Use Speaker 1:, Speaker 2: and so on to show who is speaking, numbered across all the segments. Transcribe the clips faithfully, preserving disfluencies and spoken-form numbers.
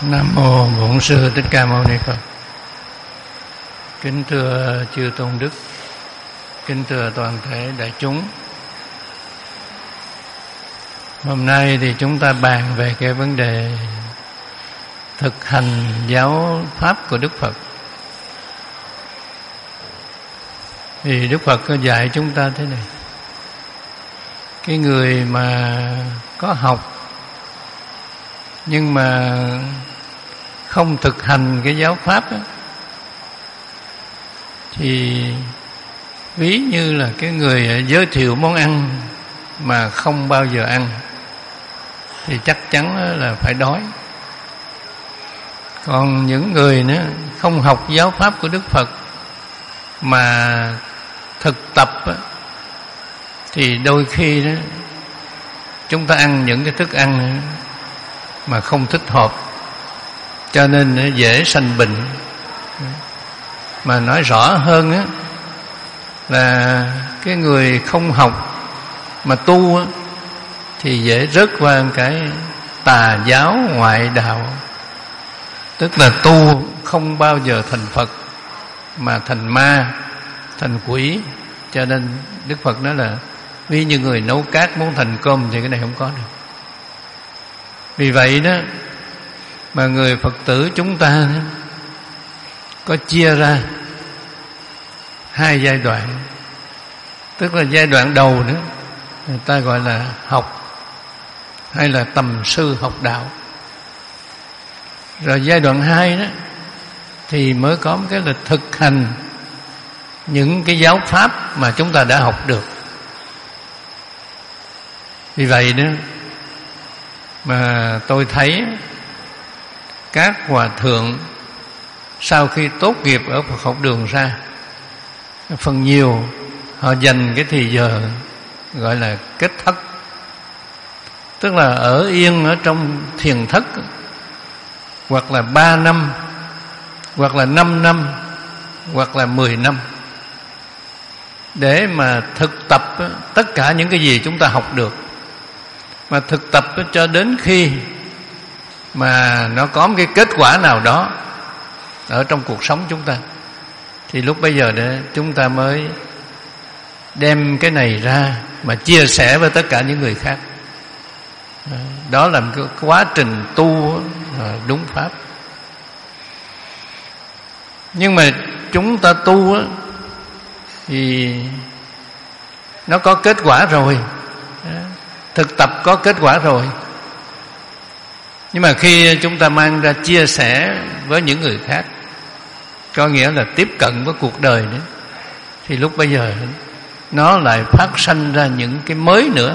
Speaker 1: Nam mô Bổn Sư Thích Ca Mâu Ni Phật. Kính thưa chư tôn đức, kính thưa toàn thể đại chúng. Hôm nay thì chúng ta bàn về cái vấn đề thực hành giáo pháp của Đức Phật. Thì Đức Phật có dạy chúng ta thế này: cái người mà có học nhưng mà không thực hành cái giáo pháp đó, thì ví như là cái người giới thiệu món ăn mà không bao giờ ăn, thì chắc chắn là phải đói. Còn những người nữa không học giáo pháp của Đức Phật mà thực tập đó, thì đôi khi đó chúng ta ăn những cái thức ăn mà không thích hợp, cho nên dễ sanh bệnh. Mà nói rõ hơn á, là cái người không học mà tu á, thì dễ rớt qua cái tà giáo ngoại đạo, tức là tu không bao giờ thành Phật mà thành ma, thành quỷ. Cho nên Đức Phật nói là ví như người nấu cát muốn thành cơm thì cái này không có được. Vì vậy đó mà người Phật tử chúng ta có chia ra hai giai đoạn. Tức là giai đoạn đầu nữa người ta gọi là học, hay là tầm sư học đạo. Rồi giai đoạn hai đó thì mới có một cái là thực hành những cái giáo pháp mà chúng ta đã học được. Vì vậy đó mà tôi thấy các hòa thượng sau khi tốt nghiệp ở Phật học đường ra, phần nhiều họ dành cái thời giờ gọi là kết thất, tức là ở yên ở trong thiền thất, hoặc là ba năm, hoặc là năm năm, hoặc là mười năm, để mà thực tập tất cả những cái gì chúng ta học được. Mà thực tập cho đến khi mà nó có một cái kết quả nào đó ở trong cuộc sống chúng ta, thì lúc bây giờ để chúng ta mới đem cái này ra mà chia sẻ với tất cả những người khác. Đó là một cái quá trình tu đúng pháp. Nhưng mà chúng ta tu thì nó có kết quả rồi, thực tập có kết quả rồi. Nhưng mà khi chúng ta mang ra chia sẻ với những người khác, có nghĩa là tiếp cận với cuộc đời nữa, thì lúc bây giờ nó lại phát sanh ra những cái mới nữa.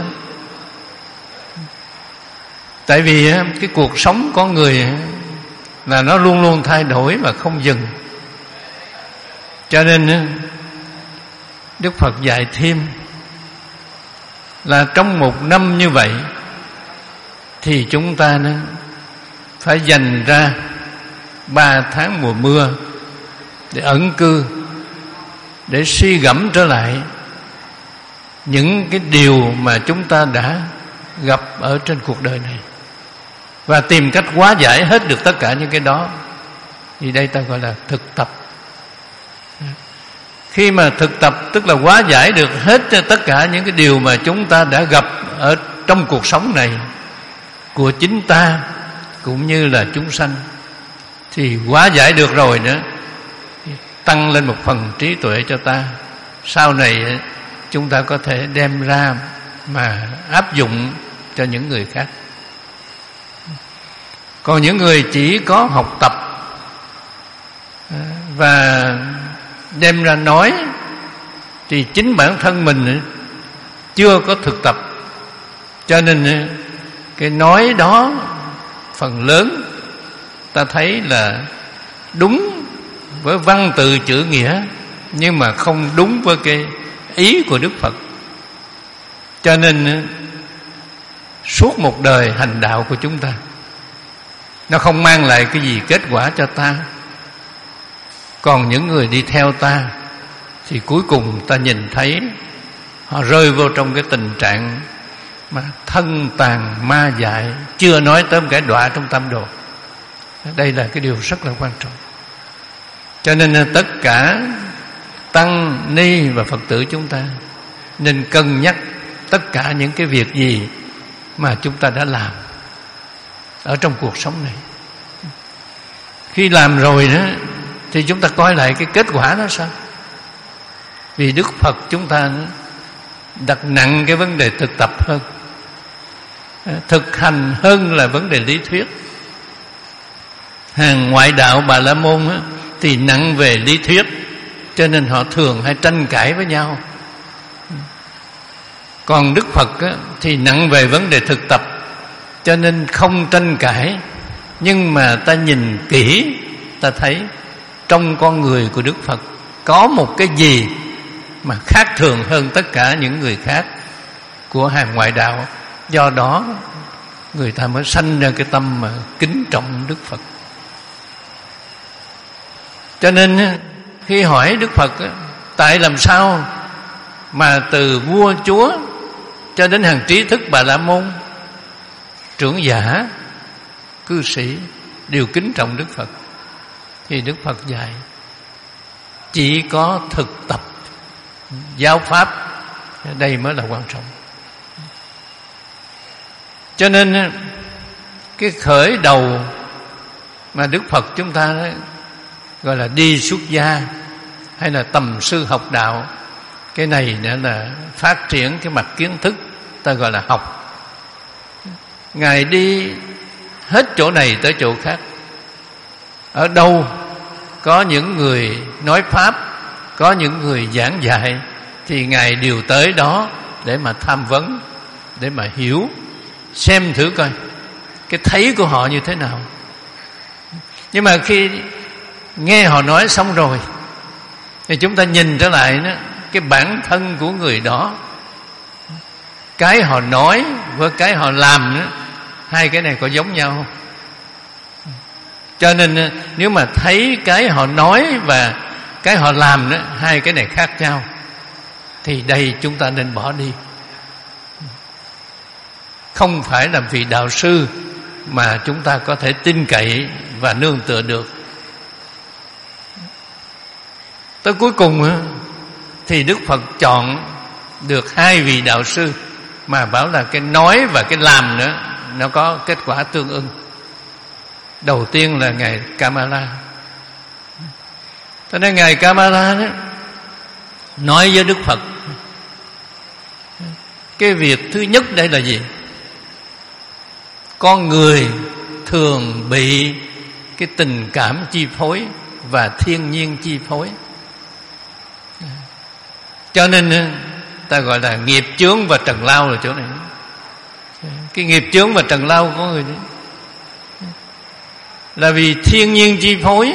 Speaker 1: Tại vì cái cuộc sống con người là nó luôn luôn thay đổi và không dừng. Cho nên Đức Phật dạy thêm là trong một năm như vậy thì chúng ta phải dành ra ba tháng mùa mưa để ẩn cư, để suy gẫm trở lại những cái điều mà chúng ta đã gặp ở trên cuộc đời này, và tìm cách hóa giải hết được tất cả những cái đó. Thì đây ta gọi là thực tập. Khi mà thực tập tức là hóa giải được hết tất cả những cái điều mà chúng ta đã gặp ở trong cuộc sống này của chính ta cũng như là chúng sanh, thì hóa giải được rồi nữa, tăng lên một phần trí tuệ cho ta. Sau này chúng ta có thể đem ra mà áp dụng cho những người khác. Còn những người chỉ có học tập và đem ra nói, thì chính bản thân mình chưa có thực tập, cho nên cái nói đó phần lớn ta thấy là đúng với văn từ chữ nghĩa, nhưng mà không đúng với cái ý của Đức Phật. Cho nên suốt một đời hành đạo của chúng ta, nó không mang lại cái gì kết quả cho ta. Còn những người đi theo ta thì cuối cùng ta nhìn thấy họ rơi vô trong cái tình trạng mà thân tàn ma dại, chưa nói tới một cái đọa trong tam đồ. Đây là cái điều rất là quan trọng. Cho nên tất cả tăng ni và Phật tử chúng ta nên cân nhắc tất cả những cái việc gì mà chúng ta đã làm ở trong cuộc sống này. Khi làm rồi đó thì chúng ta coi lại cái kết quả nó sao. Vì Đức Phật chúng ta đặt nặng cái vấn đề thực tập hơn, thực hành hơn là vấn đề lý thuyết. Hàng ngoại đạo Bà La Môn á, thì nặng về lý thuyết, cho nên họ thường hay tranh cãi với nhau. Còn Đức Phật á, thì nặng về vấn đề thực tập, cho nên không tranh cãi. Nhưng mà ta nhìn kỹ, ta thấy trong con người của Đức Phật có một cái gì mà khác thường hơn tất cả những người khác của hàng ngoại đạo. Do đó người ta mới sanh ra cái tâm mà kính trọng Đức Phật. Cho nên khi hỏi Đức Phật tại làm sao mà từ vua chúa cho đến hàng trí thức Bà La Môn, trưởng giả, cư sĩ đều kính trọng Đức Phật, thì Đức Phật dạy chỉ có thực tập giáo pháp, đây mới là quan trọng. Cho nên cái khởi đầu mà Đức Phật chúng ta đó, gọi là đi xuất gia hay là tầm sư học đạo, cái này nữa là phát triển cái mặt kiến thức, ta gọi là học. Ngài đi hết chỗ này tới chỗ khác. Ở đâu có những người nói pháp, có những người giảng dạy, thì Ngài đều tới đó để mà tham vấn, để mà hiểu, xem thử coi cái thấy của họ như thế nào. Nhưng mà khi nghe họ nói xong rồi thì chúng ta nhìn trở lại đó, cái bản thân của người đó, cái họ nói với cái họ làm đó, hai cái này có giống nhau không? Cho nên nếu mà thấy cái họ nói và cái họ làm đó, hai cái này khác nhau, thì đây chúng ta nên bỏ đi. Không phải là vì đạo sư mà chúng ta có thể tin cậy và nương tựa được. Tới cuối cùng thì Đức Phật chọn được hai vị đạo sư mà bảo là cái nói và cái làm nữa nó có kết quả tương ưng. Đầu tiên là ngài Kamala. Cho nên ngài Kamala đó nói với Đức Phật, cái việc thứ nhất đây là gì? Con người thường bị cái tình cảm chi phối và thiên nhiên chi phối. Cho nên ta gọi là nghiệp chướng và trần lao ở chỗ này. Cái nghiệp chướng và trần lao của người đó là vì thiên nhiên chi phối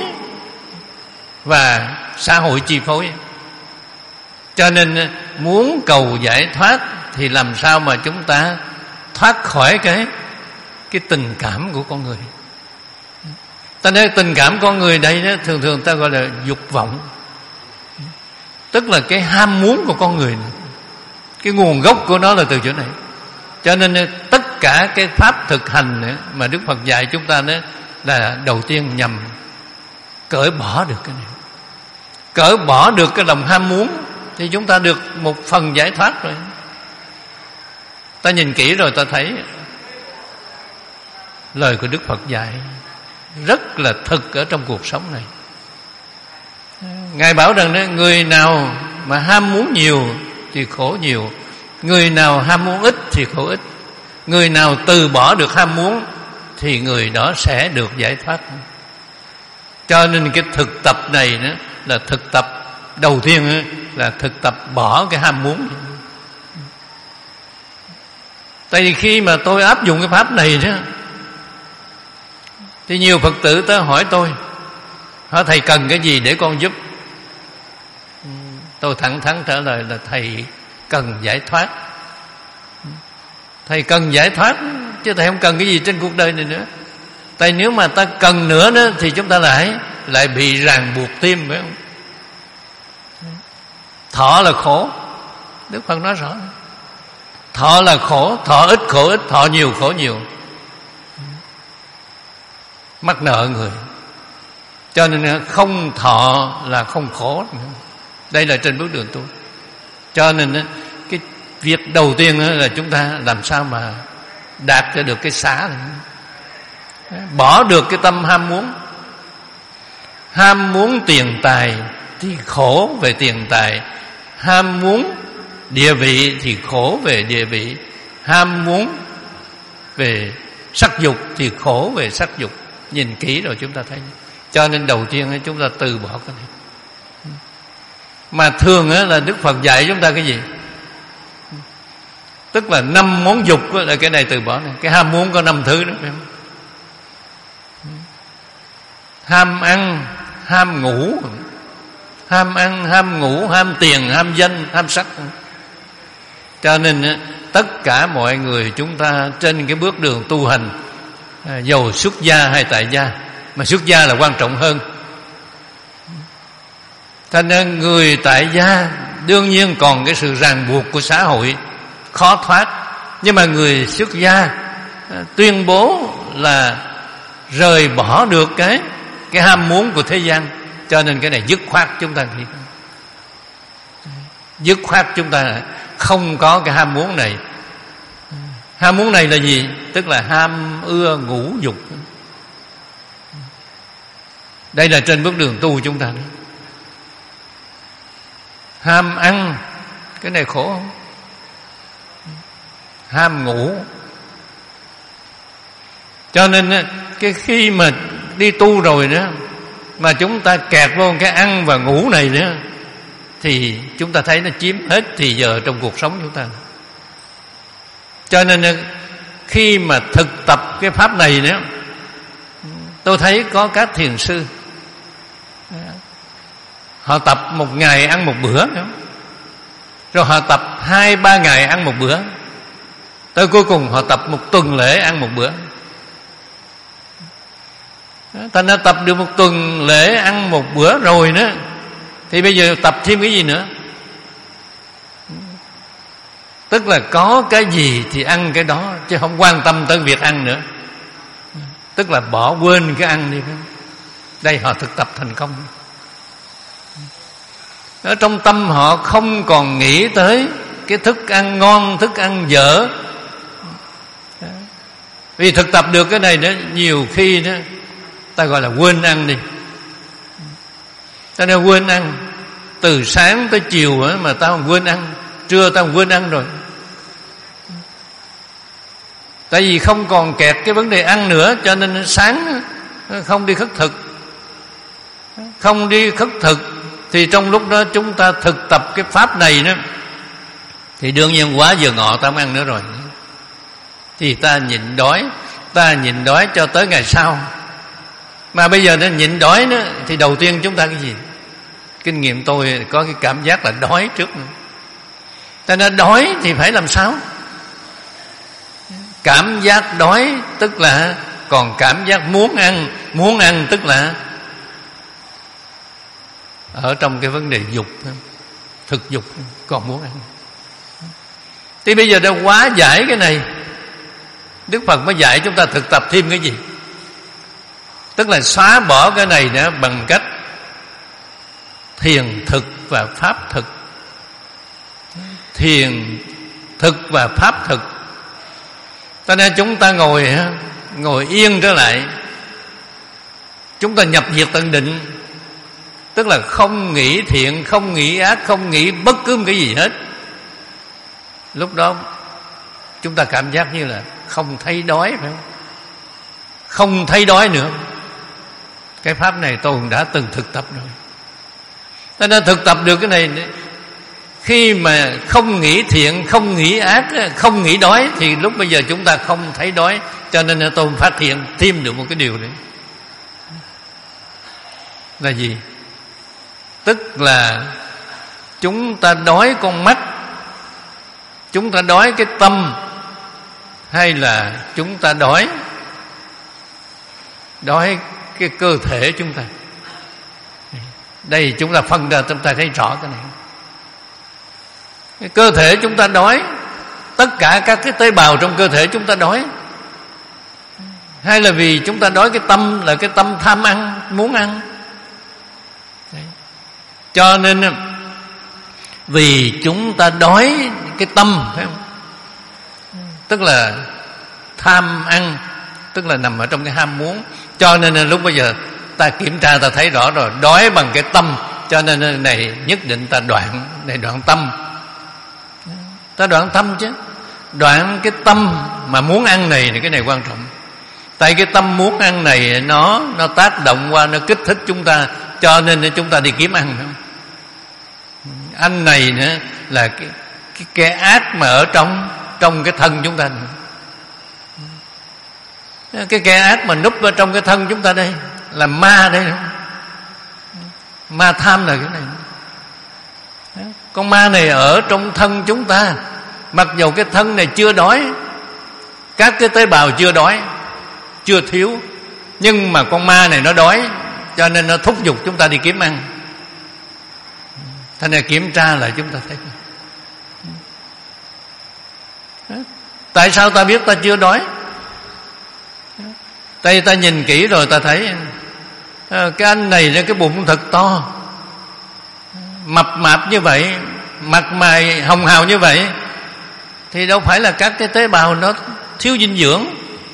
Speaker 1: và xã hội chi phối. Cho nên muốn cầu giải thoát thì làm sao mà chúng ta thoát khỏi cái cái tình cảm của con người. Ta nói tình cảm con người đây đó, thường thường ta gọi là dục vọng, tức là cái ham muốn của con người. Cái nguồn gốc của nó là từ chỗ này. Cho nên tất cả cái pháp thực hành mà Đức Phật dạy chúng ta đó là đầu tiên nhằm cởi bỏ được cái này. Cởi bỏ được cái lòng ham muốn thì chúng ta được một phần giải thoát rồi. Ta nhìn kỹ rồi ta thấy lời của Đức Phật dạy rất là thực ở trong cuộc sống này. Ngài bảo rằng đó, người nào mà ham muốn nhiều thì khổ nhiều, người nào ham muốn ít thì khổ ít. Người nào từ bỏ được ham muốn thì người đó sẽ được giải thoát. Cho nên cái thực tập này đó là thực tập đầu tiên là thực tập bỏ cái ham muốn. Tại vì khi mà tôi áp dụng cái pháp này đó, thì nhiều Phật tử tới hỏi tôi, hỏi thầy cần cái gì để con giúp. Tôi thẳng thắn trả lời là thầy cần giải thoát. Thầy cần giải thoát chứ thầy không cần cái gì trên cuộc đời này nữa. Tại nếu mà ta cần nữa đó, thì chúng ta lại lại bị ràng buộc thêm, phải không? Thọ là khổ, Đức Phật nói rõ. Thọ là khổ, thọ ít khổ ít, thọ nhiều khổ nhiều. mắc nợ người. Cho nên không thọ là không khổ nữa. Đây là trên bước đường tu. Cho nên cái việc đầu tiên là chúng ta làm sao mà đạt cho được cái xả này. Bỏ được cái tâm ham muốn. Ham muốn tiền tài thì khổ về tiền tài. Ham muốn địa vị thì khổ về địa vị. Ham muốn về sắc dục thì khổ về sắc dục. Nhìn kỹ rồi chúng ta thấy. Cho nên đầu tiên chúng ta từ bỏ cái này. Mà thường là Đức Phật dạy chúng ta cái gì? Tức là năm món dục là cái này từ bỏ này. Cái ham muốn có năm thứ đó, phải không? Ham ăn, ham ngủ. Ham ăn, ham ngủ, ham tiền, ham danh, ham sắc. Cho nên tất cả mọi người chúng ta trên cái bước đường tu hành, dầu xuất gia hay tại gia, mà xuất gia là quan trọng hơn. Cho nên người tại gia đương nhiên còn cái sự ràng buộc của xã hội khó thoát. Nhưng mà người xuất gia tuyên bố là rời bỏ được cái cái ham muốn của thế gian. Cho nên cái này dứt khoát chúng ta nghĩ. Dứt khoát chúng ta không có cái ham muốn này. Ham muốn này là gì? Tức là ham ưa ngũ dục. Đây là trên bước đường tu chúng ta đó. Ham ăn, cái này khổ không? Ham ngủ. Cho nên cái khi mà đi tu rồi đó, mà chúng ta kẹt vô cái ăn và ngủ này nữa, thì chúng ta thấy nó chiếm hết thì giờ trong cuộc sống chúng ta. Cho nên khi mà thực tập cái pháp này nữa, tôi thấy có các thiền sư họ tập một ngày ăn một bữa nữa, rồi họ tập hai ba ngày ăn một bữa, tới cuối cùng họ tập một tuần lễ ăn một bữa. Ta đã tập được một tuần lễ ăn một bữa rồi nữa, thì bây giờ tập thêm cái gì nữa? Tức là có cái gì thì ăn cái đó, chứ không quan tâm tới việc ăn nữa. Tức là bỏ quên cái ăn đi. Đây họ thực tập thành công. Ở trong tâm họ không còn nghĩ tới cái thức ăn ngon, thức ăn dở. Vì thực tập được cái này đó, nhiều khi đó ta gọi là quên ăn đi. Ta nên quên ăn. Từ sáng tới chiều mà ta không quên ăn, trưa ta không quên ăn rồi. Tại vì không còn kẹt cái vấn đề ăn nữa, cho nên sáng không đi khất thực. Không đi khất thực thì trong lúc đó chúng ta thực tập cái pháp này đó, thì đương nhiên quá giờ ngọ ta không ăn nữa rồi. Thì ta nhịn đói, ta nhịn đói cho tới ngày sau. Mà bây giờ nó nhịn đói nữa, thì đầu tiên chúng ta cái gì? Kinh nghiệm tôi có cái cảm giác là đói trước nữa. Ta nói đói thì phải làm sao? Cảm giác đói tức là còn cảm giác muốn ăn. Muốn ăn tức là ở trong cái vấn đề dục, thực dục còn muốn ăn. Thì bây giờ đã quá giải cái này, Đức Phật mới dạy chúng ta thực tập thêm cái gì? Tức là xóa bỏ cái này nữa bằng cách thiền thực và pháp thực. Thiền thực và pháp thực. Cho nên chúng ta ngồi Ngồi yên trở lại, chúng ta nhập diệt tận định. Tức là không nghĩ thiện, không nghĩ ác, không nghĩ bất cứ một cái gì hết. Lúc đó chúng ta cảm giác như là không thấy đói, phải không? Không thấy đói nữa. Cái pháp này tôi cũng đã từng thực tập rồi. Cho nên thực tập được cái này, khi mà không nghĩ thiện, không nghĩ ác, không nghĩ đói, thì lúc bây giờ chúng ta không thấy đói. Cho nên tôi phát hiện thêm được một cái điều đấy. Là gì? Tức là chúng ta đói con mắt, chúng ta đói cái tâm, hay là chúng ta đói Đói cái cơ thể chúng ta. Đây chúng ta phân ra, chúng ta thấy rõ cái này. Cái cơ thể chúng ta đói, tất cả các cái tế bào trong cơ thể chúng ta đói. hay là vì chúng ta đói cái tâm là cái tâm tham ăn, muốn ăn. Đấy. Cho nên vì chúng ta đói cái tâm, phải không? Tức là tham ăn, tức là nằm ở trong cái ham muốn. Cho nên là lúc bây giờ ta kiểm tra ta thấy rõ rồi, đói bằng cái tâm. Cho nên này nhất định ta đoạn, này đoạn tâm. Ta đoạn tâm chứ. Đoạn cái tâm mà muốn ăn này thì cái này quan trọng. Tại cái tâm muốn ăn này nó nó tác động qua, nó kích thích chúng ta, cho nên chúng ta đi kiếm ăn. Ăn này nữa là cái cái cái ác mà ở trong trong cái thân chúng ta nữa. Cái kẻ ác mà núp ở trong cái thân chúng ta đây là ma đây. Ma tham là cái này. Con ma này ở trong thân chúng ta, mặc dù cái thân này chưa đói, các cái tế bào chưa đói, chưa thiếu, nhưng mà con ma này nó đói, cho nên nó thúc giục chúng ta đi kiếm ăn. Thế nên kiểm tra lại chúng ta thấy. Tại sao ta biết ta chưa đói? Tại vì ta nhìn kỹ rồi ta thấy cái anh này cái bụng thật to, mập mạp như vậy, mặt mày hồng hào như vậy, thì đâu phải là các cái tế bào nó thiếu dinh dưỡng.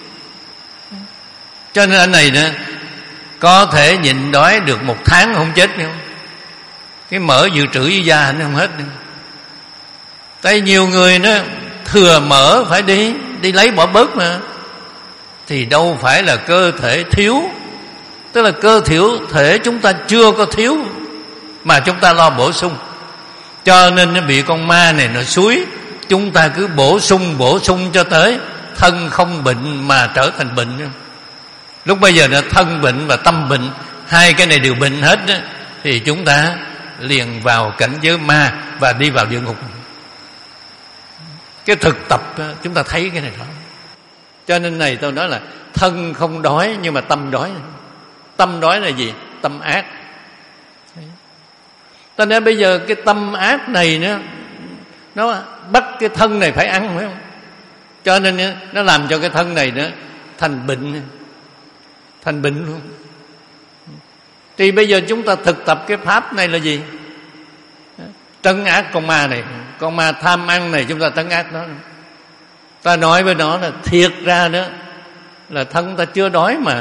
Speaker 1: Cho nên anh này nữa có thể nhịn đói được một tháng không chết không? Cái mỡ dự trữ với da nó không hết nữa. Tại nhiều người nó thừa mỡ phải đi đi lấy bỏ bớt mà, thì đâu phải là cơ thể thiếu. Tức là cơ thiểu thể chúng ta chưa có thiếu mà chúng ta lo bổ sung. Cho nên nó bị con ma này nó xúi, chúng ta cứ bổ sung bổ sung cho tới thân không bệnh mà trở thành bệnh. Lúc bây giờ là thân bệnh và tâm bệnh, hai cái này đều bệnh hết đó, thì chúng ta liền vào cảnh giới ma và đi vào địa ngục. Cái thực tập chúng ta thấy cái này đó. Cho nên này tôi nói là thân không đói nhưng mà tâm đói. Tâm đói là gì? Tâm ác. Cho nên bây giờ cái tâm ác này nữa, nó bắt cái thân này phải ăn, phải không? Cho nên nó làm cho cái thân này nữa thành bệnh, thành bệnh luôn. Thì bây giờ chúng ta thực tập cái pháp này là gì? Trấn ác con ma này. Con ma tham ăn này chúng ta trấn ác nó. Ta nói với nó là thiệt ra đó là thân ta chưa đói mà.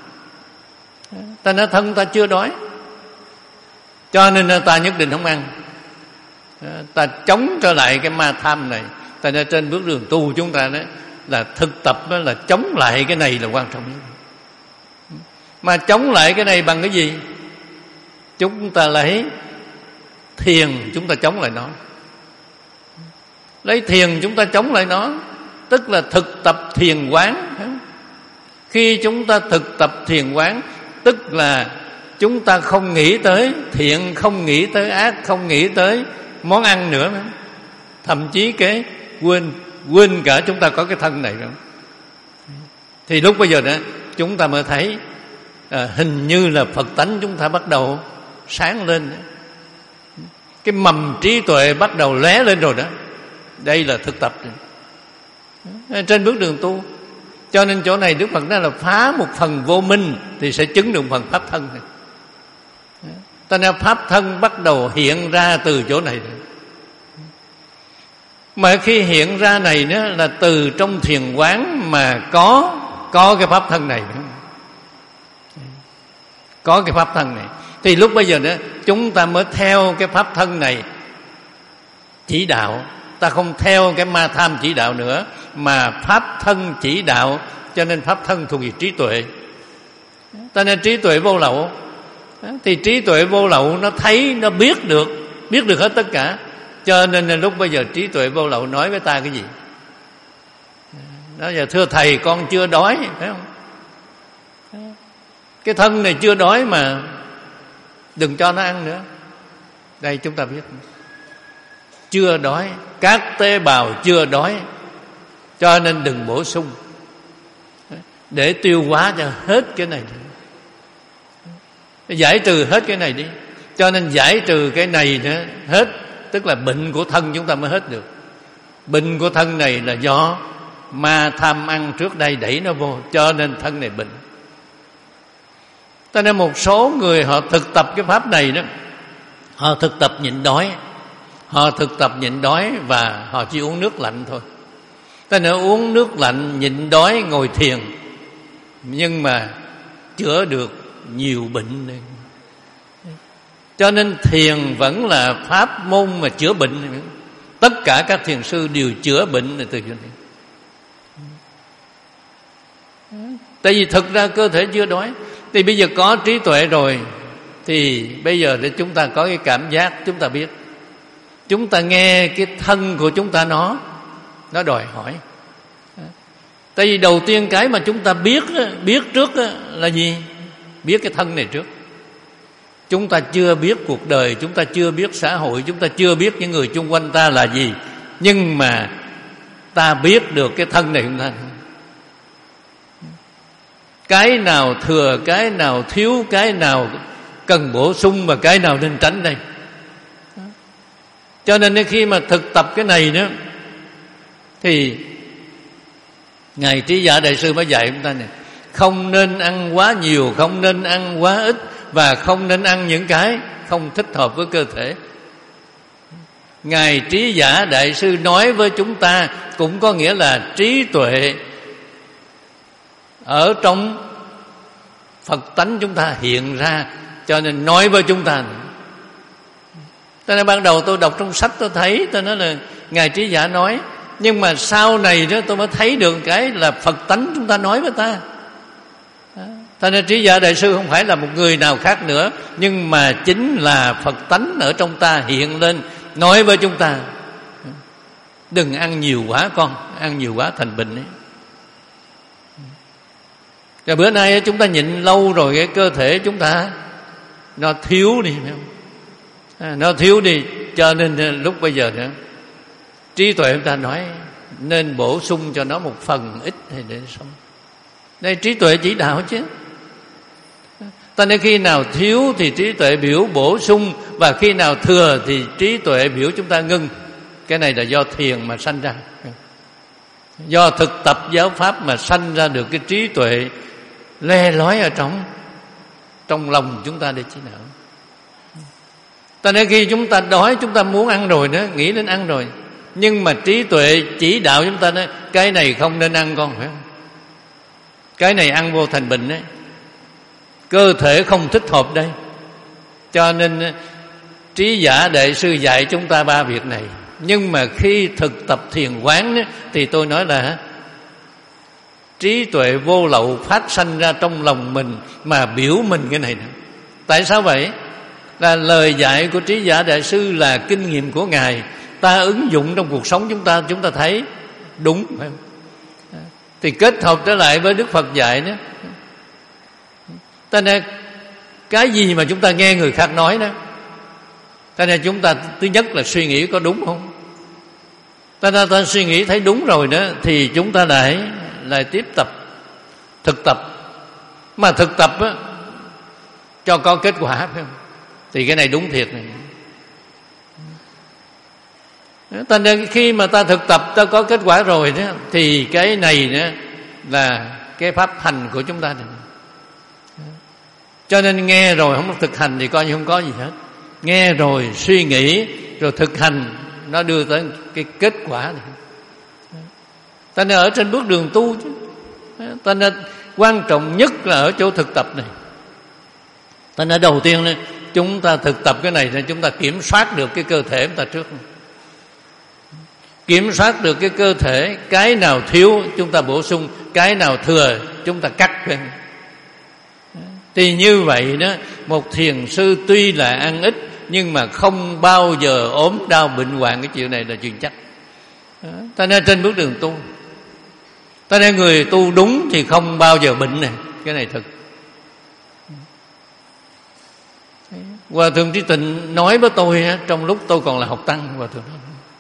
Speaker 1: Ta nói thân ta chưa đói, cho nên ta nhất định không ăn. Ta chống trở lại cái ma tham này. Ta nói trên bước đường tu chúng ta đó là thực tập đó, là chống lại cái này là quan trọng nhất. Mà chống lại cái này bằng cái gì? Chúng ta lấy thiền chúng ta chống lại nó. Lấy thiền chúng ta chống lại nó, tức là thực tập thiền quán. Khi chúng ta thực tập thiền quán, tức là chúng ta không nghĩ tới thiện, không nghĩ tới ác, không nghĩ tới món ăn nữa. Thậm chí cái quên quên cả chúng ta có cái thân này nữa. Thì lúc bây giờ đó chúng ta mới thấy à, hình như là Phật tánh chúng ta bắt đầu sáng lên. Cái mầm trí tuệ bắt đầu lóe lên rồi đó. Đây là thực tập trên bước đường tu. Cho nên chỗ này Đức Phật nói là phá một phần vô minh thì sẽ chứng được phần pháp thân này. Ta nói pháp thân bắt đầu hiện ra từ chỗ này. Mà khi hiện ra này nữa là từ trong thiền quán mà có có cái pháp thân này. Có cái pháp thân này. Thì lúc bây giờ nữa chúng ta mới theo cái pháp thân này chỉ đạo. Ta không theo cái ma tham chỉ đạo nữa, mà pháp thân chỉ đạo. Cho nên pháp thân thuộc về trí tuệ. Ta nên trí tuệ vô lậu. Thì trí tuệ vô lậu nó thấy, nó biết được, biết được hết tất cả. Cho nên là lúc bây giờ trí tuệ vô lậu nói với ta cái gì? Nó giờ thưa thầy con chưa đói, phải không? Cái thân này chưa đói mà đừng cho nó ăn nữa. Đây chúng ta biết, chưa đói, các tế bào chưa đói, cho nên đừng bổ sung để tiêu hóa cho hết cái này, giải trừ hết cái này đi. Cho nên giải trừ cái này nữa hết, tức là bệnh của thân chúng ta mới hết được. Bệnh của thân này là do ma tham ăn trước đây đẩy nó vô, cho nên thân này bệnh. Cho nên một số người họ thực tập cái pháp này đó, họ thực tập nhịn đói, họ thực tập nhịn đói và họ chỉ uống nước lạnh thôi. Cho nên uống nước lạnh, nhịn đói, ngồi thiền, nhưng mà chữa được nhiều bệnh này. Cho nên thiền vẫn là pháp môn mà chữa bệnh. Tất cả các thiền sư đều chữa bệnh từ chỗ này. Tại vì thực ra cơ thể chưa đói. Thì bây giờ có trí tuệ rồi, thì bây giờ để chúng ta có cái cảm giác, chúng ta biết. Chúng ta nghe cái thân của chúng ta nó Nó đòi hỏi. Tại vì đầu tiên cái mà chúng ta biết Biết trước là gì? Biết cái thân này trước. Chúng ta chưa biết cuộc đời, chúng ta chưa biết xã hội, chúng ta chưa biết những người chung quanh ta là gì. Nhưng mà ta biết được cái thân này chúng ta. Cái nào thừa, cái nào thiếu, cái nào cần bổ sung và cái nào nên tránh đây. Cho nên khi mà thực tập cái này nữa, thì Ngài Trí Giả Đại Sư mới dạy chúng ta này: không nên ăn quá nhiều, không nên ăn quá ít, và không nên ăn những cái không thích hợp với cơ thể. Ngài Trí Giả Đại Sư nói với chúng ta cũng có nghĩa là trí tuệ ở trong Phật tánh chúng ta hiện ra, cho nên nói với chúng ta. Cho nên ban đầu tôi đọc trong sách tôi thấy, tôi nói là Ngài Trí Giả nói, nhưng mà sau này đó tôi mới thấy được cái là Phật tánh chúng ta nói với ta. Cho nên Trí Giả Đại Sư không phải là một người nào khác nữa, nhưng mà chính là Phật tánh ở trong ta hiện lên, nói với chúng ta: đừng ăn nhiều quá con, ăn nhiều quá thành bệnh ấy. Rồi bữa nay chúng ta nhịn lâu rồi, cái cơ thể chúng ta nó thiếu đi, phải không? À, nó thiếu đi, cho nên lúc bây giờ nữa trí tuệ chúng ta nói nên bổ sung cho nó một phần ít để sống. Đây trí tuệ chỉ đạo chứ. Ta nên khi nào thiếu thì trí tuệ biểu bổ sung, và khi nào thừa thì trí tuệ biểu chúng ta ngưng. Cái này là do thiền mà sanh ra, do thực tập giáo pháp mà sanh ra được cái trí tuệ le lói ở trong trong lòng chúng ta để chỉ đạo. Ta nên khi chúng ta đói, chúng ta muốn ăn rồi nữa, nghĩ đến ăn rồi, nhưng mà trí tuệ chỉ đạo chúng ta nói: cái này không nên ăn con, phải không? Cái này ăn vô thành bệnh đấy, cơ thể không thích hợp đây. Cho nên Trí Giả Đại Sư dạy chúng ta ba việc này. Nhưng mà khi thực tập thiền quán thì tôi nói là trí tuệ vô lậu phát sanh ra trong lòng mình mà biểu mình cái này nữa. Tại sao vậy? Là lời dạy của Trí Giả Đại Sư là kinh nghiệm của Ngài, ta ứng dụng trong cuộc sống chúng ta, chúng ta thấy đúng, phải không? Thì kết hợp trở lại với Đức Phật dạy đó. Cho nên cái gì mà chúng ta nghe người khác nói đó, cho nên chúng ta thứ nhất là suy nghĩ có đúng không. Ta ta, ta suy nghĩ thấy đúng rồi đó, thì chúng ta lại lại tiếp tập thực tập. Mà thực tập á, cho có kết quả, phải không? Thì cái này đúng thiệt này. Ta nên khi mà ta thực tập, ta có kết quả rồi đó, thì cái này đó là cái pháp hành của chúng ta này. Cho nên nghe rồi không thực hành thì coi như không có gì hết. Nghe rồi suy nghĩ rồi thực hành, nó đưa tới cái kết quả này. Ta nên ở trên bước đường tu chứ. Ta nên quan trọng nhất là ở chỗ thực tập này. Ta nên đầu tiên này, chúng ta thực tập cái này thì chúng ta kiểm soát được cái cơ thể chúng ta trước. Kiểm soát được cái cơ thể, cái nào thiếu chúng ta bổ sung, cái nào thừa chúng ta cắt. Thì như vậy đó, một thiền sư tuy là ăn ít nhưng mà không bao giờ ốm đau bệnh hoạn, cái chuyện này là chuyện chắc. Ta nên trên bước đường tu, ta nên người tu đúng thì không bao giờ bệnh này, cái này thực. Hòa Thượng Trí Tịnh nói với tôi trong lúc tôi còn là học tăng, Hòa Thượng.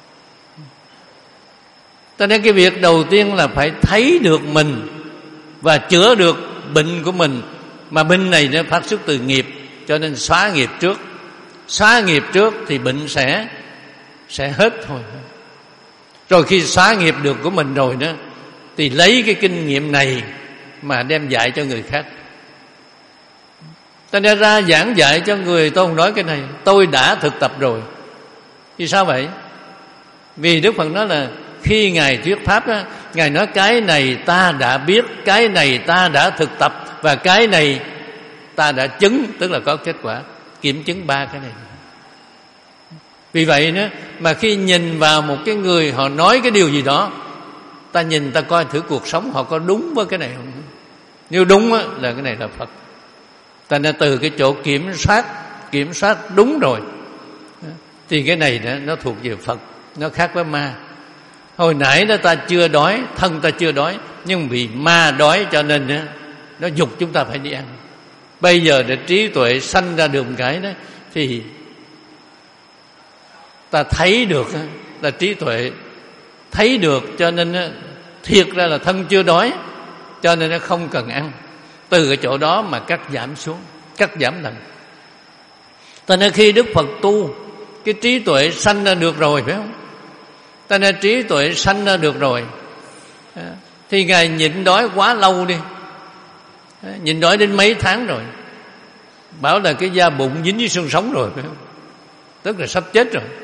Speaker 1: Ta nên cái việc đầu tiên là phải thấy được mình và chữa được bệnh của mình. Mà bệnh này nó phát xuất từ nghiệp, cho nên xóa nghiệp trước. Xóa nghiệp trước thì bệnh sẽ sẽ hết thôi. Rồi khi xóa nghiệp được của mình rồi đó, thì lấy cái kinh nghiệm này mà đem dạy cho người khác. Ta đã ra giảng dạy cho người, tôi không nói cái này, tôi đã thực tập rồi. Vì sao vậy? Vì Đức Phật nói là khi Ngài thuyết pháp đó, Ngài nói cái này ta đã biết, cái này ta đã thực tập, và cái này ta đã chứng, tức là có kết quả kiểm chứng ba cái này. Vì vậy nữa mà khi nhìn vào một cái người họ nói cái điều gì đó, ta nhìn ta coi thử cuộc sống họ có đúng với cái này không. Nếu đúng á, là cái này là Phật. Ta đã từ cái chỗ kiểm soát kiểm soát đúng rồi, thì cái này đó, nó thuộc về Phật, nó khác với ma. Hồi nãy đó ta chưa đói, thân ta chưa đói, nhưng vì ma đói cho nên đó, nó giục chúng ta phải đi ăn. Bây giờ để trí tuệ sanh ra được một cái đó, thì ta thấy được là trí tuệ thấy được, cho nên thiệt ra là thân chưa đói, cho nên nó không cần ăn. Từ cái chỗ đó mà cắt giảm xuống, cắt giảm lần. Cho nên khi Đức Phật tu, cái trí tuệ sanh ra được rồi, phải không? Cho nên trí tuệ sanh ra được rồi, thì Ngài nhịn đói quá lâu đi, nhịn đói đến mấy tháng rồi, bảo là cái da bụng dính với xương sống rồi, phải không? Tức là sắp chết rồi.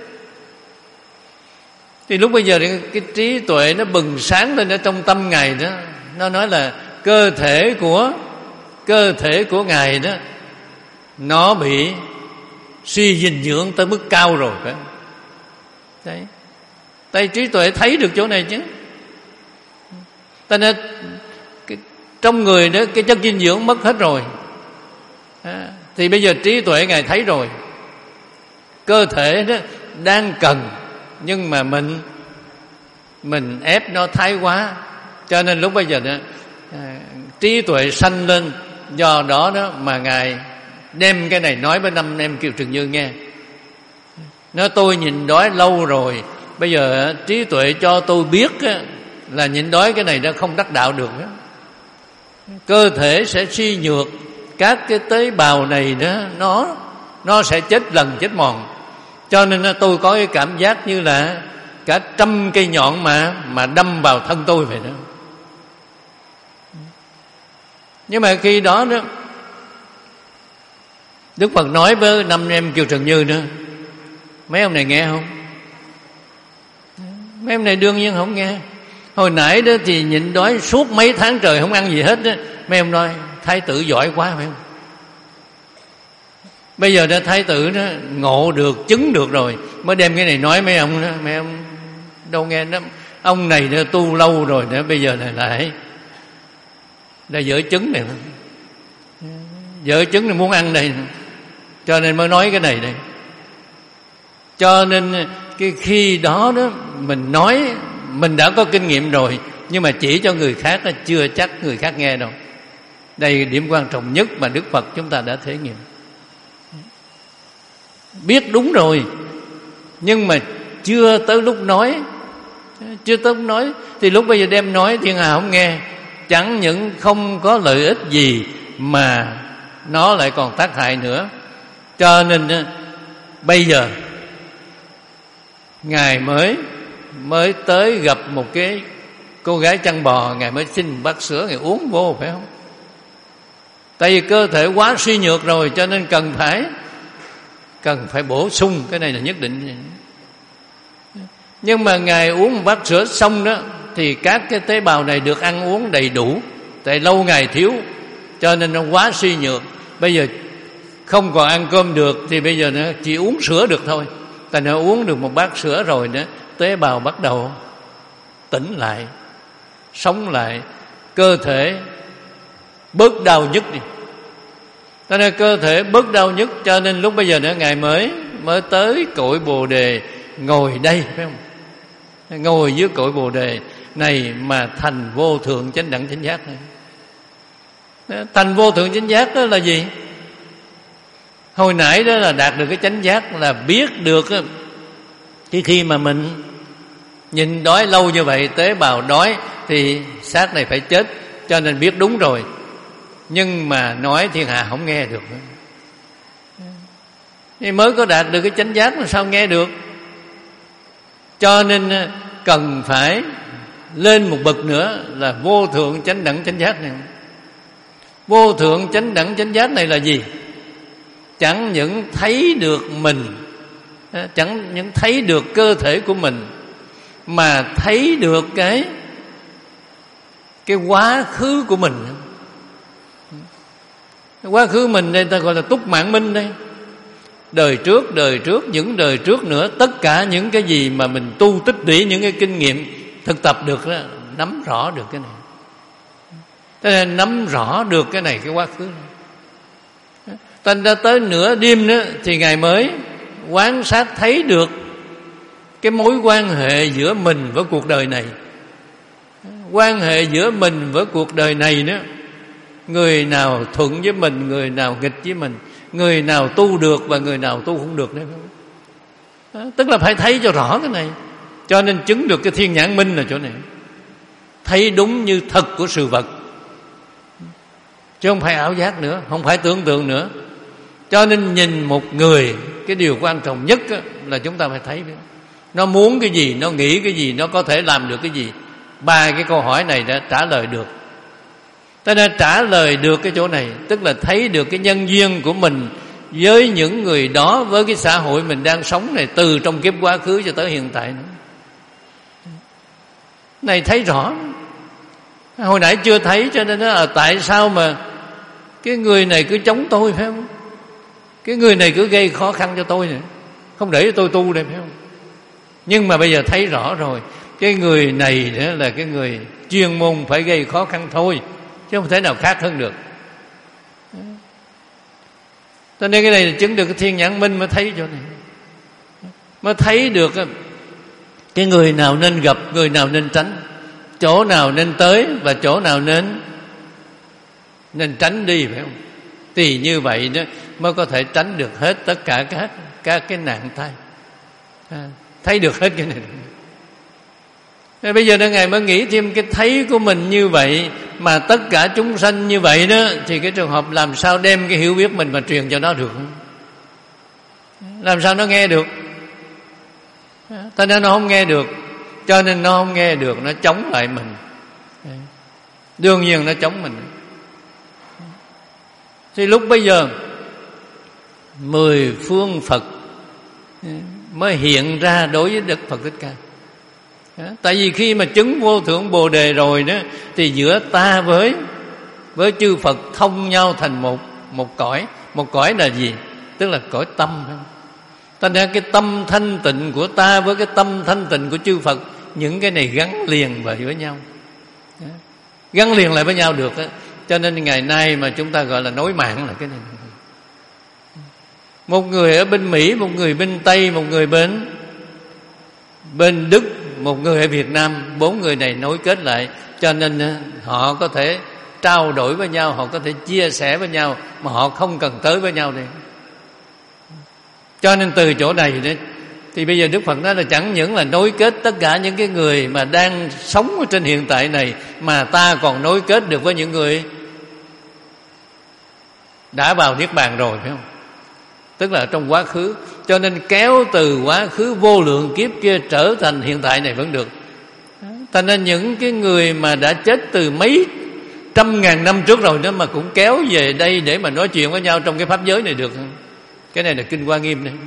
Speaker 1: Thì lúc bây giờ cái trí tuệ nó bừng sáng lên ở trong tâm Ngài đó. Nó nói là cơ thể của Cơ thể của Ngài đó, nó bị suy dinh dưỡng tới mức cao rồi, phải không? Đấy. Tại trí tuệ thấy được chỗ này chứ. Cho nên cái, trong người đó cái chất dinh dưỡng mất hết rồi, à, thì bây giờ trí tuệ Ngài thấy rồi. Cơ thể đó đang cần, nhưng mà mình Mình ép nó thái quá, cho nên lúc bây giờ đó, à, trí tuệ sanh lên. Do đó đó mà Ngài đem cái này nói với năm em Kiều Trần Như nghe. Nói tôi nhịn đói lâu rồi, bây giờ trí tuệ cho tôi biết là nhịn đói cái này đã không đắc đạo được đó. Cơ thể sẽ suy nhược, các cái tế bào này đó, nó nó sẽ chết lần chết mòn. Cho nên tôi có cái cảm giác như là cả trăm cây nhọn mà mà đâm vào thân tôi vậy đó. Nhưng mà khi đó đó, Đức Phật nói với năm em Kiều Trần Như nữa, mấy ông này nghe không? Mấy ông này đương nhiên không nghe. Hồi nãy đó thì nhịn đói suốt mấy tháng trời không ăn gì hết đó. Mấy ông nói thái tử giỏi quá, phải không? Bây giờ đó thái tử đó ngộ được, chứng được rồi, mới đem cái này nói mấy ông đó. Mấy ông đâu nghe đó. Ông này đó tu lâu rồi nữa, bây giờ này lại là vợ chứng này, vợ chứng này muốn ăn đây, cho nên mới nói cái này đây. Cho nên cái khi đó đó mình nói, mình đã có kinh nghiệm rồi, nhưng mà chỉ cho người khác là chưa chắc người khác nghe đâu. Đây là điểm quan trọng nhất mà Đức Phật chúng ta đã thể nghiệm. Biết đúng rồi, nhưng mà chưa tới lúc nói, chưa tới lúc nói, thì lúc bây giờ đem nói thiên hạ không nghe, chẳng những không có lợi ích gì mà nó lại còn tác hại nữa. Cho nên bây giờ Ngài mới mới tới gặp một cái cô gái chăn bò, Ngài mới xin bát sữa Ngài uống vô, phải không? Tại vì cơ thể quá suy nhược rồi, cho nên cần phải cần phải bổ sung, cái này là nhất định. Nhưng mà Ngài uống một bát sữa xong đó, thì các cái tế bào này được ăn uống đầy đủ. Tại lâu ngày thiếu, cho nên nó quá suy nhược. Bây giờ không còn ăn cơm được, thì bây giờ nó chỉ uống sữa được thôi. Tại nó uống được một bát sữa rồi đó, tế bào bắt đầu tỉnh lại, sống lại, cơ thể bớt đau nhức đi. Cho nên cơ thể bớt đau nhức, cho nên lúc bây giờ nữa Ngài mới mới tới cội Bồ Đề, ngồi đây, phải không? Ngồi dưới cội Bồ Đề này mà thành vô thượng chánh đẳng chánh giác này. Thành vô thượng chánh giác đó là gì? Hồi nãy đó là đạt được cái chánh giác, là biết được cái khi mà mình nhìn đói lâu như vậy, tế bào đói thì xác này phải chết, cho nên biết đúng rồi. Nhưng mà nói thiên hạ không nghe được nữa. Thì mới có đạt được cái chánh giác mà sao nghe được? Cho nên cần phải lên một bậc nữa là vô thượng chánh đẳng chánh giác này. Vô thượng chánh đẳng chánh giác này là gì? Chẳng những thấy được mình, chẳng những thấy được cơ thể của mình, mà thấy được cái cái quá khứ của mình. Cái quá khứ mình đây ta gọi là túc mạng minh đây. Đời trước, đời trước, những đời trước nữa, tất cả những cái gì mà mình tu tích lũy, những cái kinh nghiệm thực tập được đó, nắm rõ được cái này. Thế nên nắm rõ được cái này, cái quá khứ này. Thành ra tới nửa đêm nữa thì Ngài mới quan sát thấy được cái mối quan hệ giữa mình với cuộc đời này. Quan hệ giữa mình với cuộc đời này nữa, người nào thuận với mình, người nào nghịch với mình, người nào tu được và người nào tu không được đấy. Đó, tức là phải thấy cho rõ cái này. Cho nên chứng được cái thiên nhãn minh là chỗ này, thấy đúng như thật của sự vật, chứ không phải ảo giác nữa, không phải tưởng tượng nữa. Cho nên nhìn một người, cái điều quan trọng nhất là chúng ta phải thấy nó muốn cái gì, nó nghĩ cái gì, nó có thể làm được cái gì. Ba cái câu hỏi này đã trả lời được. Cho nên trả lời được cái chỗ này, tức là thấy được cái nhân duyên của mình với những người đó, với cái xã hội mình đang sống này, từ trong kiếp quá khứ cho tới hiện tại nữa. Này thấy rõ. Hồi nãy chưa thấy, cho nên là tại sao mà cái người này cứ chống tôi, phải không? Cái người này cứ gây khó khăn cho tôi này, không để cho tôi tu đây, phải không? Nhưng mà bây giờ thấy rõ rồi, cái người này đó là cái người chuyên môn phải gây khó khăn thôi, chứ không thể nào khác hơn được. Cho nên cái này là chứng được cái thiên nhãn minh, mới thấy chỗ này, mới thấy được cái người nào nên gặp, người nào nên tránh, chỗ nào nên tới và chỗ nào nên nên tránh đi, phải không? Thì như vậy đó mới có thể tránh được hết tất cả các các cái nạn tai. À, thấy được hết cái này. Nên bây giờ đó Ngài mới nghĩ thêm cái thấy của mình như vậy, mà tất cả chúng sanh như vậy đó, thì cái trường hợp làm sao đem cái hiểu biết mình mà truyền cho nó được? Làm sao nó nghe được? Cho nên nó không nghe được. Cho nên nó không nghe được, nó chống lại mình. Đương nhiên nó chống mình. Thì lúc bây giờ mười phương Phật mới hiện ra đối với Đức Phật Thích Ca. Tại vì khi mà chứng vô thượng Bồ Đề rồi đó, thì giữa ta với với chư Phật thông nhau thành một một cõi. Một cõi là gì? Tức là cõi tâm. Thành ra cái tâm thanh tịnh của ta với cái tâm thanh tịnh của chư Phật, những cái này gắn liền vào với nhau, gắn liền lại với nhau được đó. Cho nên ngày nay mà chúng ta gọi là nối mạng là cái này. Một người ở bên Mỹ, một người bên Tây, một người bên bên Đức, một người ở Việt Nam, bốn người này nối kết lại, cho nên họ có thể trao đổi với nhau, họ có thể chia sẻ với nhau, mà họ không cần tới với nhau đây. Cho nên từ chỗ này đấy, thì bây giờ Đức Phật nói là chẳng những là nối kết tất cả những cái người mà đang sống ở trên hiện tại này, mà ta còn nối kết được với những người đã vào Niết Bàn rồi, phải không? Tức là trong quá khứ. Cho nên kéo từ quá khứ vô lượng kiếp kia trở thành hiện tại này vẫn được. Cho nên những cái người mà đã chết từ mấy trăm ngàn năm trước rồi đó, mà cũng kéo về đây để mà nói chuyện với nhau trong cái pháp giới này được. Cái này là Kinh Hoa Nghiêm này.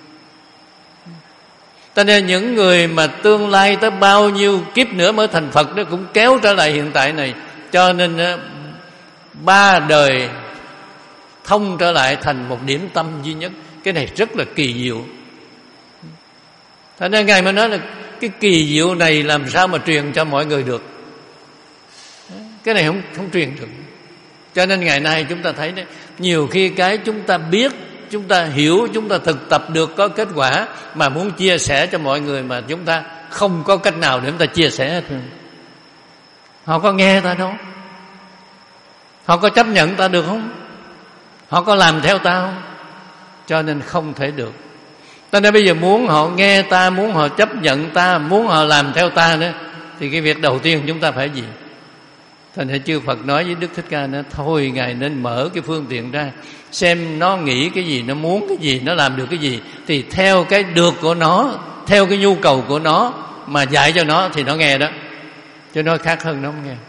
Speaker 1: Cho nên những người mà tương lai tới bao nhiêu kiếp nữa mới thành Phật đó, cũng kéo trở lại hiện tại này. Cho nên ba đời thông trở lại thành một điểm tâm duy nhất. Cái này rất là kỳ diệu. Thế nên Ngài mới nói là cái kỳ diệu này làm sao mà truyền cho mọi người được. Cái này không, không truyền được. Cho nên ngày nay chúng ta thấy đấy, nhiều khi cái chúng ta biết, chúng ta hiểu, chúng ta thực tập được có kết quả, mà muốn chia sẻ cho mọi người mà chúng ta không có cách nào để chúng ta chia sẻ hết. Họ có nghe ta đâu? Họ có chấp nhận ta được không? Họ có làm theo ta không? Cho nên không thể được. Cho nên bây giờ muốn họ nghe ta, muốn họ chấp nhận ta, muốn họ làm theo ta nữa, thì cái việc đầu tiên chúng ta phải gì? Thành ra chư Phật nói với Đức Thích Ca nữa, thôi Ngài nên mở cái phương tiện ra, xem nó nghĩ cái gì, nó muốn cái gì, nó làm được cái gì, thì theo cái được của nó, theo cái nhu cầu của nó mà dạy cho nó, thì nó nghe đó. Cho nói khác hơn nó không nghe.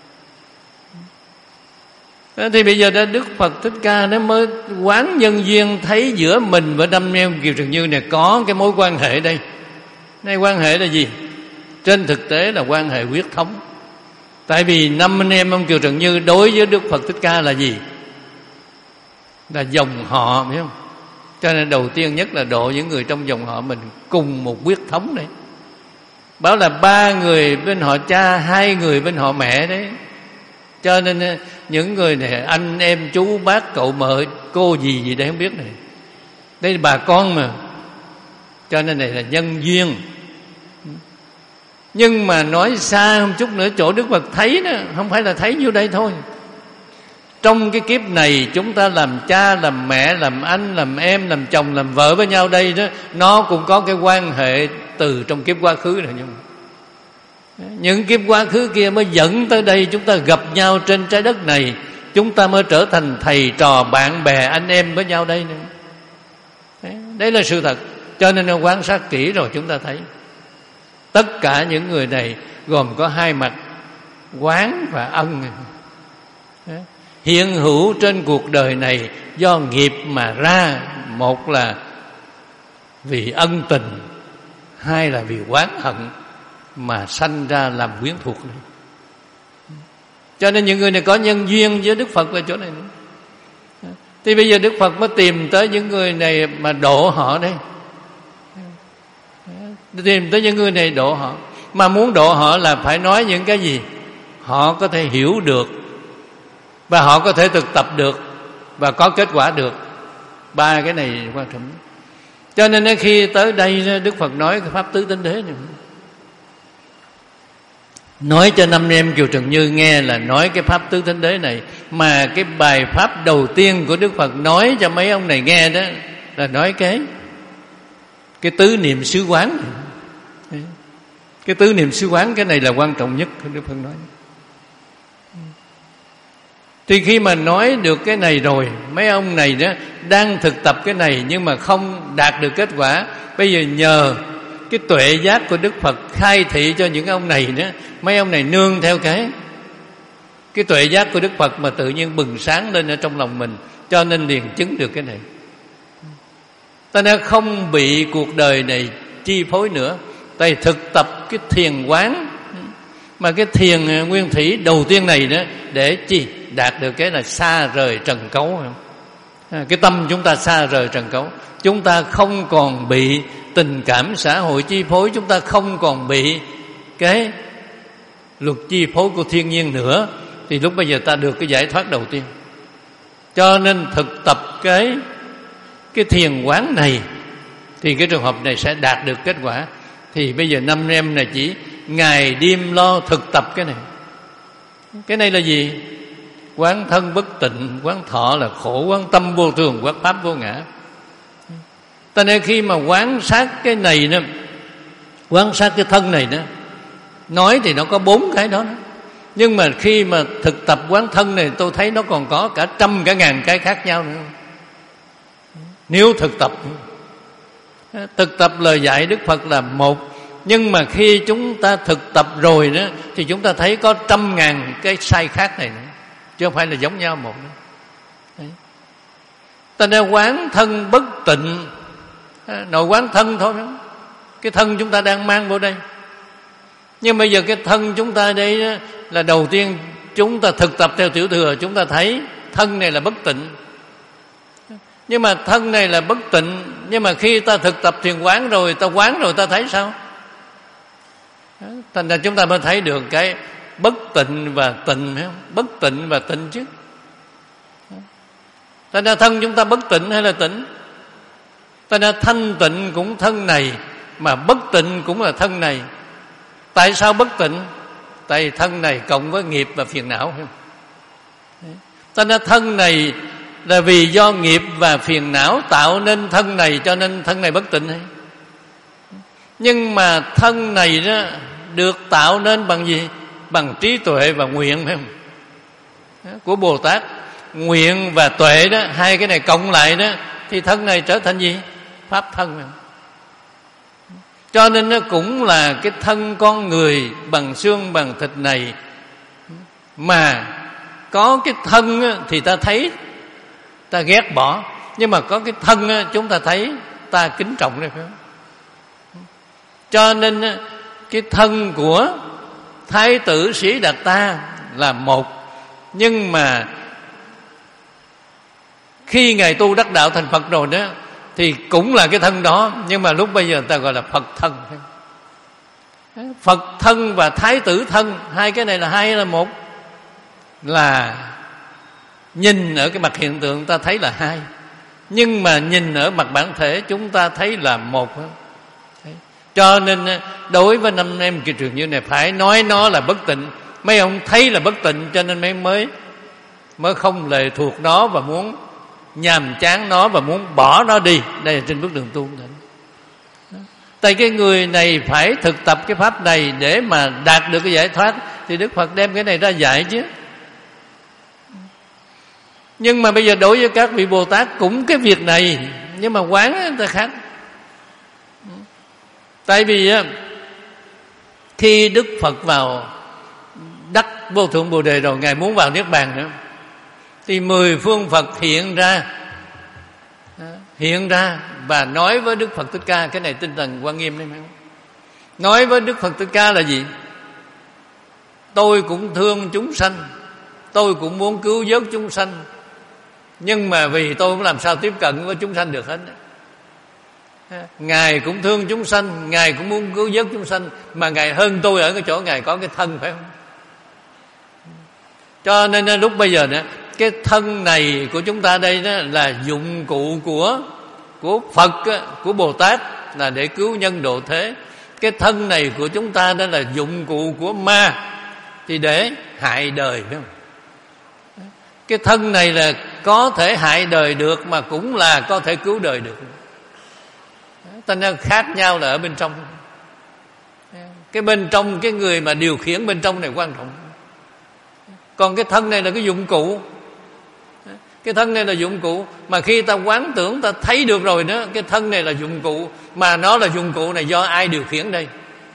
Speaker 1: Đó, thì bây giờ đó Đức Phật Thích Ca nó mới quán nhân duyên, thấy giữa mình và năm em Kiều Trần Như này có cái mối quan hệ đây. Đây quan hệ là gì? Trên thực tế là quan hệ huyết thống. Tại vì năm anh em ông Kiều Trần Như đối với Đức Phật Thích Ca là gì? Là dòng họ, biết không? Cho nên đầu tiên nhất là độ những người trong dòng họ mình cùng một huyết thống đấy. Bảo là ba người bên họ cha, hai người bên họ mẹ đấy. Cho nên những người này anh em chú bác cậu mợ cô gì gì đấy không biết này. Đây là bà con mà. Cho nên này là nhân duyên. Nhưng mà nói xa một chút nữa, chỗ Đức Phật thấy đó không phải là thấy nhiêu đây thôi. Trong cái kiếp này chúng ta làm cha, làm mẹ, làm anh, làm em, làm chồng, làm vợ với nhau đây đó, nó cũng có cái quan hệ từ trong kiếp quá khứ rồi. Nhưng những kiếp quá khứ kia mới dẫn tới đây, chúng ta gặp nhau trên trái đất này, chúng ta mới trở thành thầy trò, bạn bè, anh em với nhau đây nữa. Đấy, đấy là sự thật. Cho nên quan sát kỹ rồi chúng ta thấy tất cả những người này gồm có hai mặt, oán và ân. Đấy. Hiện hữu trên cuộc đời này do nghiệp mà ra. Một là vì ân tình, hai là vì oán hận mà sanh ra làm quyến thuộc này. Cho nên những người này có nhân duyên với Đức Phật ở chỗ này nữa. Thì bây giờ Đức Phật mới tìm tới những người này mà độ họ đây. Tìm tới những người này độ họ. Mà muốn độ họ là phải nói những cái gì họ có thể hiểu được, và họ có thể thực tập được, và có kết quả được. Ba cái này quan trọng. Cho nên khi tới đây Đức Phật nói cái pháp tứ tinh đế này, nói cho năm em Kiều Trần Như nghe là nói cái pháp tứ thánh đế này. Mà cái bài pháp đầu tiên của Đức Phật nói cho mấy ông này nghe đó là nói cái Cái tứ niệm xứ quán. Cái tứ niệm xứ quán, cái này là quan trọng nhất Đức Phật nói. Thì khi mà nói được cái này rồi, mấy ông này đó đang thực tập cái này nhưng mà không đạt được kết quả. Bây giờ nhờ cái tuệ giác của Đức Phật khai thị cho những ông này đó, mấy ông này nương theo cái Cái tuệ giác của Đức Phật mà tự nhiên bừng sáng lên ở trong lòng mình, cho nên liền chứng được cái này. Ta nên không bị cuộc đời này chi phối nữa. Ta thực tập cái thiền quán, mà cái thiền nguyên thủy đầu tiên này đó, để chi? Đạt được cái là xa rời trần cấu. Cái tâm chúng ta xa rời trần cấu, chúng ta không còn bị tình cảm xã hội chi phối, chúng ta không còn bị cái luật chi phối của thiên nhiên nữa. Thì lúc bây giờ ta được cái giải thoát đầu tiên. Cho nên thực tập cái Cái thiền quán này thì cái trường hợp này sẽ đạt được kết quả. Thì bây giờ năm em này chỉ ngày đêm lo thực tập cái này. Cái này là gì? Quán thân bất tịnh, quán thọ là khổ, quán tâm vô thường, quán pháp vô ngã. Ta nên khi mà quán sát cái này đó, quán sát cái thân này đó, nói thì nó có bốn cái đó, đó. Nhưng mà khi mà thực tập quán thân này, tôi thấy nó còn có cả trăm cả ngàn cái khác nhau nữa. Nếu thực tập Thực tập lời dạy Đức Phật là một, nhưng mà khi chúng ta thực tập rồi đó, thì chúng ta thấy có trăm ngàn cái sai khác này nữa, chứ không phải là giống nhau một nữa. Đấy. Ta nên quán thân bất tịnh, nội quán thân thôi đó. Cái thân chúng ta đang mang vô đây. Nhưng bây giờ cái thân chúng ta đây đó, là đầu tiên chúng ta thực tập theo tiểu thừa, chúng ta thấy thân này là bất tịnh. Nhưng mà thân này là bất tịnh, nhưng mà khi ta thực tập thiền quán rồi, ta quán rồi ta thấy sao? Thành ra chúng ta mới thấy được cái bất tịnh và tịnh, phải không? Bất tịnh và tịnh chứ. Thành ra thân chúng ta bất tịnh hay là tịnh? Thành ra thanh tịnh cũng thân này, mà bất tịnh cũng là thân này. Tại sao bất tịnh? Tại thân này cộng với nghiệp và phiền não. Thành ra thân này là vì do nghiệp và phiền não tạo nên thân này, cho nên thân này bất tịnh. Nhưng mà thân này đó được tạo nên bằng gì? Bằng trí tuệ và nguyện, phải không? Của Bồ Tát. Nguyện và tuệ đó, hai cái này cộng lại đó, thì thân này trở thành gì? Pháp thân. Phải không? Cho nên nó cũng là cái thân con người bằng xương bằng thịt này, mà có cái thân thì ta thấy ta ghét bỏ, nhưng mà có cái thân chúng ta thấy ta kính trọng đây, phải không? Cho nên cái thân của Thái tử Sĩ Đạt Ta là một, nhưng mà khi Ngài tu đắc đạo thành Phật rồi đó thì cũng là cái thân đó, nhưng mà lúc bây giờ người ta gọi là Phật thân. Phật thân và Thái tử thân, hai cái này là hai là một, là nhìn ở cái mặt hiện tượng ta thấy là hai, nhưng mà nhìn ở mặt bản thể chúng ta thấy là một. Cho nên đối với năm em kỳ trường như này phải nói nó là bất tịnh. Mấy ông thấy là bất tịnh cho nên mấy mới mới không lệ thuộc nó và muốn nhàm chán nó và muốn bỏ nó đi. Đây là trên bước đường tu. Tại cái người này phải thực tập cái pháp này để mà đạt được cái giải thoát, thì Đức Phật đem cái này ra dạy chứ. Nhưng mà bây giờ đối với các vị Bồ Tát cũng cái việc này, nhưng mà quán người ta khác. Tại vì khi Đức Phật vào đắc vô thượng Bồ Đề rồi, Ngài muốn vào Niết Bàn nữa, thì mười phương Phật hiện ra hiện ra và nói với Đức Phật Thích Ca. Cái này tinh thần Quan Nghiêm đấy, phải không? Nói với Đức Phật Thích Ca là gì? Tôi cũng thương chúng sanh, tôi cũng muốn cứu vớt chúng sanh, nhưng mà vì tôi không làm sao tiếp cận với chúng sanh được hết. Ngài cũng thương chúng sanh, Ngài cũng muốn cứu vớt chúng sanh, mà Ngài hơn tôi ở cái chỗ Ngài có cái thân, phải không? Cho nên lúc bây giờ đó, cái thân này của chúng ta đây đó là dụng cụ của của Phật, của Bồ Tát, là để cứu nhân độ thế. Cái thân này của chúng ta đó là dụng cụ của ma, thì để hại đời, phải không? Cái thân này là có thể hại đời được, mà cũng là có thể cứu đời được. Thành ra khác nhau là ở bên trong. Cái bên trong, cái người mà điều khiển bên trong này quan trọng. Còn cái thân này là cái dụng cụ. Cái thân này là dụng cụ, mà khi ta quán tưởng ta thấy được rồi đó, cái thân này là dụng cụ, mà nó là dụng cụ này do ai điều khiển đây?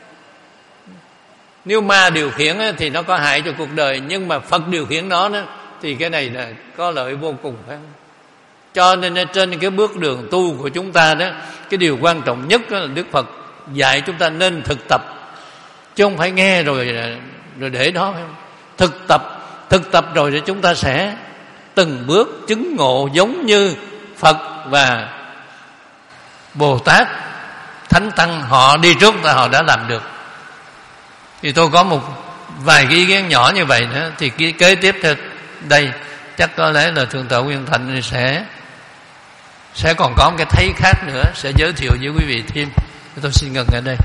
Speaker 1: Nếu ma điều khiển thì nó có hại cho cuộc đời, nhưng mà Phật điều khiển nó đó, thì cái này là có lợi vô cùng, phải không? Cho nên trên cái bước đường tu của chúng ta đó, cái điều quan trọng nhất là Đức Phật dạy chúng ta nên thực tập, chứ không phải nghe rồi rồi để đó, phải không? Thực tập, thực tập rồi thì chúng ta sẽ từng bước chứng ngộ giống như Phật và Bồ Tát, Thánh Tăng họ đi trước ta, họ đã làm được. Thì tôi có một vài cái ý kiến nhỏ như vậy nữa. Thì cái kế tiếp theo đây chắc có lẽ là Thượng tọa Nguyên Thạnh sẽ sẽ còn có một cái thấy khác nữa, sẽ giới thiệu với quý vị thêm. Tôi xin ngừng ở đây.